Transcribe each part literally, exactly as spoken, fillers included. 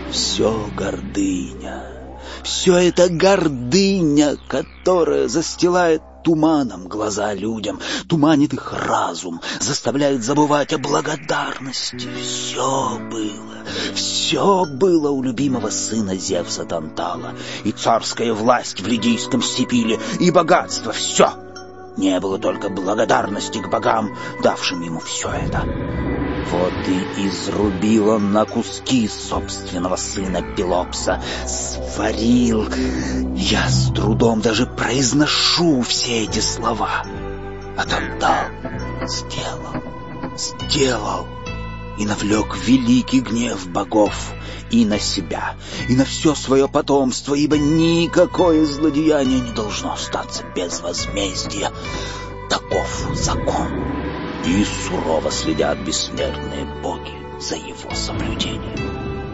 Все гордыня. Все это гордыня, которая застилает туманом глаза людям, туманит их разум, заставляет забывать о благодарности. Все было, все было у любимого сына Зевса Тантала, и царская власть в Лидийском Сипиле, и богатство, все. Не было только благодарности к богам, давшим ему все это. Вот и изрубил он на куски собственного сына Пелопса, сварил. Я с трудом даже произношу все эти слова. А Тантал сделал, сделал и навлек великий гнев богов и на себя, и на все свое потомство, ибо никакое злодеяние не должно остаться без возмездия. Таков закон. И сурово следят бессмертные боги за его соблюдением.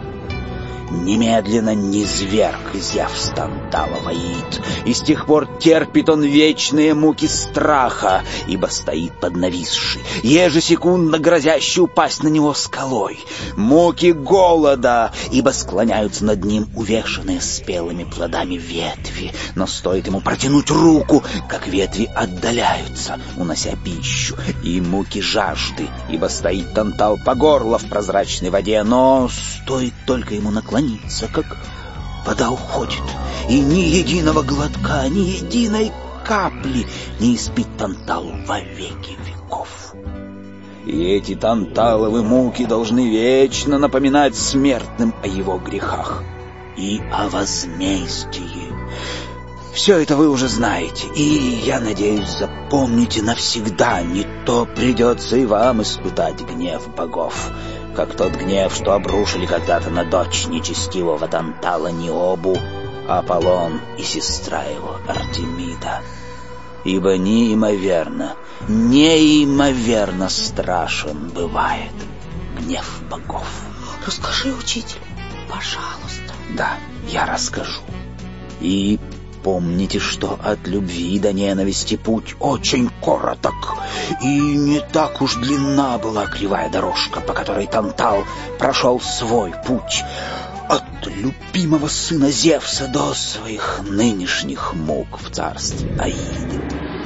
Немедленно низверг Зевс Тантала в Аид, и с тех пор терпит он вечные муки страха, ибо стоит под нависшей, ежесекундно грозящей упасть на него скалой, муки голода, ибо склоняются над ним увешанные спелыми плодами ветви, но стоит ему протянуть руку, как ветви отдаляются, унося пищу, и муки жажды, ибо стоит Тантал по горло в прозрачной воде, но стоит только ему наклониться, как вода уходит, и ни единого глотка, ни единой капли не испить Танталу во веки веков. И эти танталовы муки должны вечно напоминать смертным о его грехах и о возмездии. Все это вы уже знаете, и, я надеюсь, запомните навсегда, не то придется и вам испытать гнев богов, как тот гнев, что обрушили когда-то на дочь нечестивого Тантала Ниобу, Аполлон и сестра его Артемида. Ибо неимоверно, неимоверно страшен бывает гнев богов. Расскажи, учитель, пожалуйста. Да, я расскажу. И помните, что от любви до ненависти путь очень короток, и не так уж длинна была кривая дорожка, по которой Тантал прошел свой путь от любимого сына Зевса до своих нынешних мук в царстве Аиды.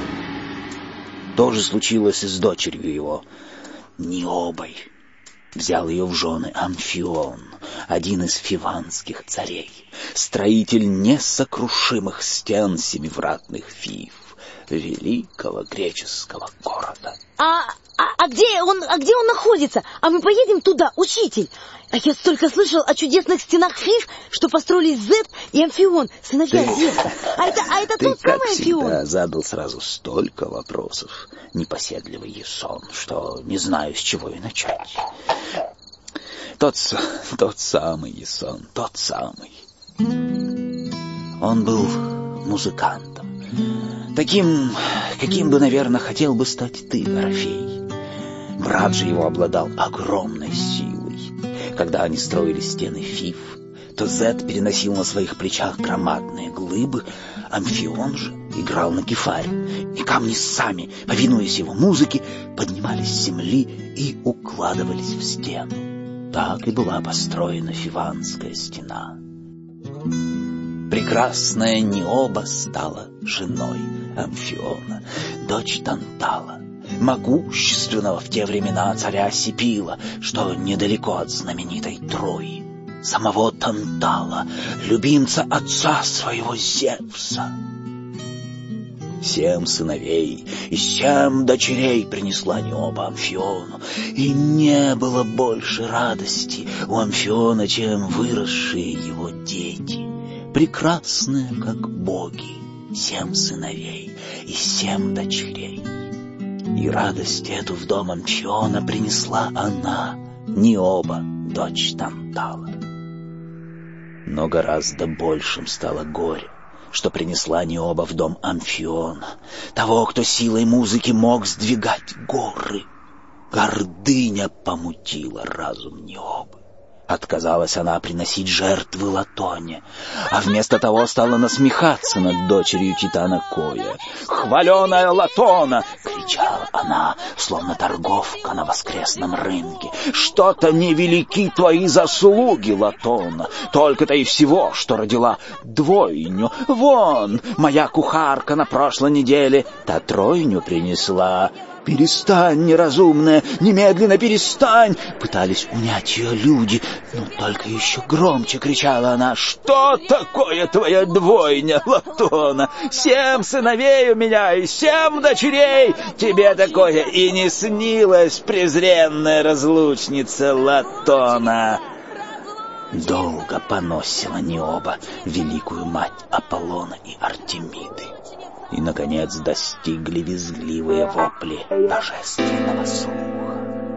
То же случилось и с дочерью его, Ниобой. Взял ее в жены Амфион, один из фиванских царей, строитель несокрушимых стен семивратных Фив, великого греческого города. А, а, а, где он, а где он находится? А мы поедем туда, учитель? А я столько слышал о чудесных стенах Фив, что построили Зет и Амфион, сыновья Зевса. А это, а это тот самый Амфион? Ты, как всегда, задал сразу столько вопросов, непоседливый Ясон, что не знаю, с чего и начать. Тот, тот самый Ясон, тот самый. Он был музыкантом. Таким, каким бы, наверное, хотел бы стать ты, Орфей. Брат же его обладал огромной силой. Когда они строили стены Фив, то Зет переносил на своих плечах громадные глыбы, Амфион же играл на кефаре, и камни сами, повинуясь его музыке, поднимались с земли и укладывались в стену. Так и была построена Фиванская стена. Прекрасная Ниоба стала женой Амфиона, дочь Тантала, могущественного в те времена царя Сипила, что недалеко от знаменитой Трои, самого Тантала, любимца отца своего Зевса. Семь сыновей и семь дочерей принесла Ниоба Амфиону, и не было больше радости у Амфиона, чем выросшие его дети, прекрасные, как боги, семь сыновей и семь дочерей. И радость эту в дом Амфиона принесла она, Ниоба, дочь Тантала. Но гораздо большим стало горе, что принесла Ниоба в дом Амфиона, того, кто силой музыки мог сдвигать горы. Гордыня помутила разум Ниобы. Отказалась она приносить жертвы Латоне, а вместо того стала насмехаться над дочерью Титана Коя. «Хваленая Латона!» — кричала она, словно торговка на воскресном рынке. «Что-то невелики твои заслуги, Латона, только-то и всего, что родила двойню. Вон, моя кухарка на прошлой неделе та тройню принесла». «Перестань, неразумная, немедленно перестань!» Пытались унять ее люди, но только еще громче кричала она. «Что такое твоя двойня, Латона? Семь сыновей у меня и семь дочерей! Тебе такое и не снилось, презренная разлучница Латона!» Долго поносила Необа, великую мать Аполлона и Артемиды. И, наконец, достигли визгливые вопли божественного слуха.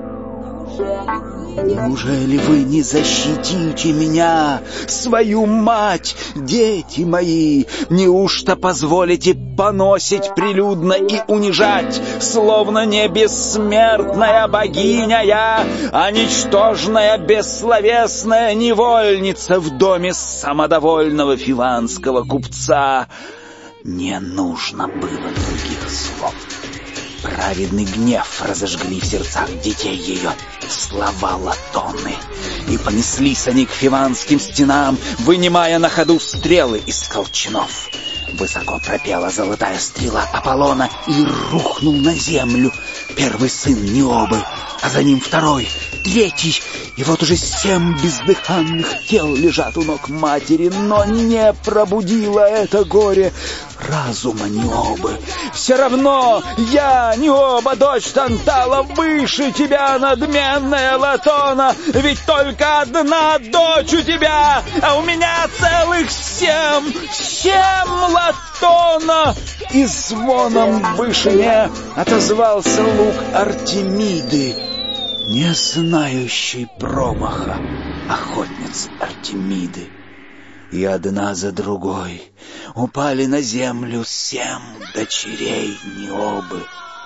«Неужели вы не защитите меня, свою мать, дети мои? Неужто позволите поносить прилюдно и унижать, словно не бессмертная богиня я, а ничтожная бессловесная невольница в доме самодовольного фиванского купца?» Не нужно было других слов. Праведный гнев разожгли в сердцах детей ее слова Латоны, и понеслись они к фиванским стенам, вынимая на ходу стрелы из колчанов. Высоко пропела золотая стрела Аполлона и рухнул на землю первый сын Необы, а за ним второй, третий, и вот уже семь бездыханных тел лежат у ног матери, но не пробудило это горе разума Необы. «Все равно я, Необа, дочь Тантала, выше тебя, надменная Латона, ведь только одна дочь у тебя, а у меня целых семь, семь Латона!» И звоном в вышине отозвался лук Артемиды, не знающий промаха охотниц Артемиды. И одна за другой упали на землю семь дочерей Необы.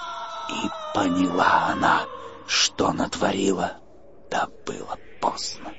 И поняла она, что натворила, да было поздно.